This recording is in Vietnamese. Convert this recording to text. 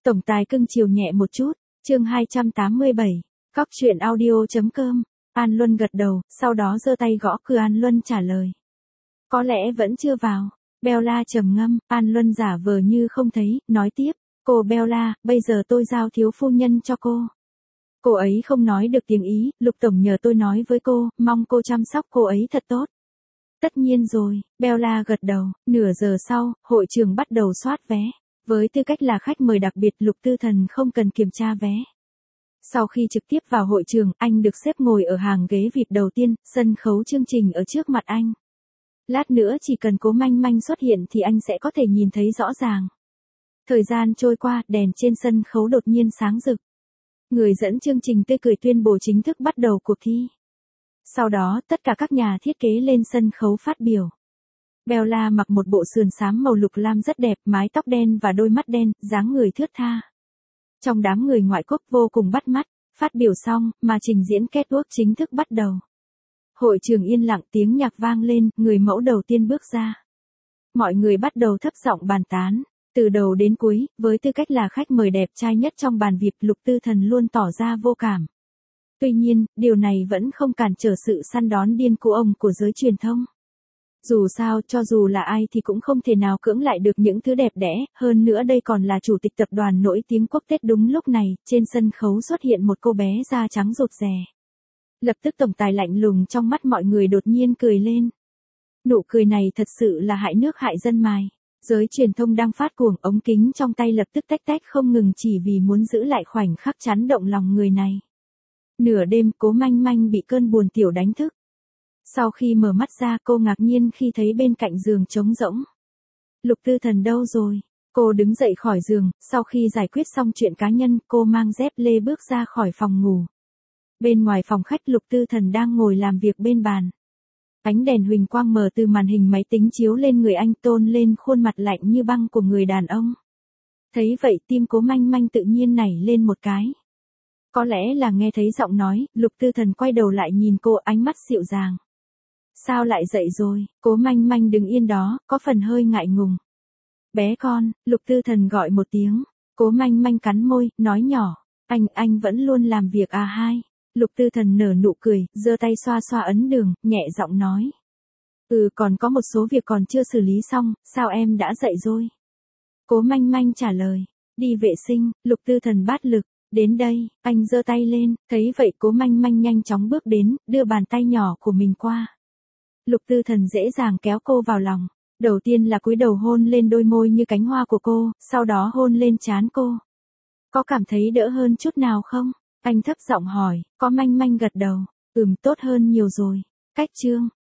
Tổng tài cưng chiều nhẹ một chút, chương 287, Cóc truyện audio.com, An Luân gật đầu, sau đó giơ tay gõ cửa. An Luân trả lời. Có lẽ vẫn chưa vào. Bella trầm ngâm, An Luân giả vờ như không thấy, nói tiếp, cô Bella, bây giờ tôi giao thiếu phu nhân cho cô. Cô ấy không nói được tiếng Ý, Lục Tổng nhờ tôi nói với cô, mong cô chăm sóc cô ấy thật tốt. Tất nhiên rồi, Bella gật đầu, nửa giờ sau, hội trường bắt đầu soát vé. Với tư cách là khách mời đặc biệt, Lục Tư Thần không cần kiểm tra vé. Sau khi trực tiếp vào hội trường, anh được xếp ngồi ở hàng ghế VIP đầu tiên, sân khấu chương trình ở trước mặt anh. Lát nữa chỉ cần Cố Manh Manh xuất hiện thì anh sẽ có thể nhìn thấy rõ ràng. Thời gian trôi qua, đèn trên sân khấu đột nhiên sáng rực. Người dẫn chương trình tươi cười tuyên bố chính thức bắt đầu cuộc thi. Sau đó, tất cả các nhà thiết kế lên sân khấu phát biểu. Bella mặc một bộ sườn xám màu lục lam rất đẹp, mái tóc đen và đôi mắt đen, dáng người thướt tha. Trong đám người ngoại quốc vô cùng bắt mắt, phát biểu xong, mà trình diễn catwalk chính thức bắt đầu. Hội trường yên lặng, tiếng nhạc vang lên, người mẫu đầu tiên bước ra. Mọi người bắt đầu thấp giọng bàn tán. Từ đầu đến cuối, với tư cách là khách mời đẹp trai nhất trong bàn VIP, Lục Tư Thần luôn tỏ ra vô cảm. Tuy nhiên, điều này vẫn không cản trở sự săn đón điên cuồng của giới truyền thông. Dù sao, cho dù là ai thì cũng không thể nào cưỡng lại được những thứ đẹp đẽ, hơn nữa đây còn là chủ tịch tập đoàn nổi tiếng quốc tế. Đúng lúc này, trên sân khấu xuất hiện một cô bé da trắng rụt rè. Lập tức tổng tài lạnh lùng trong mắt mọi người đột nhiên cười lên. Nụ cười này thật sự là hại nước hại dân mài. Giới truyền thông đang phát cuồng, ống kính trong tay lập tức tách tách không ngừng chỉ vì muốn giữ lại khoảnh khắc chấn động lòng người này. Nửa đêm, Cố Manh Manh bị cơn buồn tiểu đánh thức. Sau khi mở mắt ra, cô ngạc nhiên khi thấy bên cạnh giường trống rỗng. Lục Tư Thần đâu rồi? Cô đứng dậy khỏi giường, sau khi giải quyết xong chuyện cá nhân, cô mang dép lê bước ra khỏi phòng ngủ. Bên ngoài phòng khách, Lục Tư Thần đang ngồi làm việc bên bàn. Ánh đèn huỳnh quang mờ từ màn hình máy tính chiếu lên người anh, tôn lên khuôn mặt lạnh như băng của người đàn ông. Thấy vậy, tim Cố Manh Manh tự nhiên nảy lên một cái. Có lẽ là nghe thấy giọng nói, Lục Tư Thần quay đầu lại nhìn cô, ánh mắt dịu dàng. Sao lại dậy rồi? Cố Manh Manh đứng yên đó, có phần hơi ngại ngùng. Bé con, Lục Tư Thần gọi một tiếng. Cố Manh Manh cắn môi, nói nhỏ. Anh vẫn luôn làm việc à hai? Lục Tư Thần nở nụ cười, giơ tay xoa xoa ấn đường, nhẹ giọng nói. Còn có một số việc còn chưa xử lý xong, sao em đã dậy rồi? Cố Manh Manh trả lời. Đi vệ sinh. Lục Tư Thần bát lực. Đến đây, anh giơ tay lên, thấy vậy Cố Manh Manh nhanh chóng bước đến, đưa bàn tay nhỏ của mình qua. Lục Tư Thần dễ dàng kéo cô vào lòng. Đầu tiên là cúi đầu hôn lên đôi môi như cánh hoa của cô, sau đó hôn lên trán cô. Có cảm thấy đỡ hơn chút nào không? Anh thấp giọng hỏi, Có Manh Manh gật đầu. Tốt hơn nhiều rồi. Cách chương.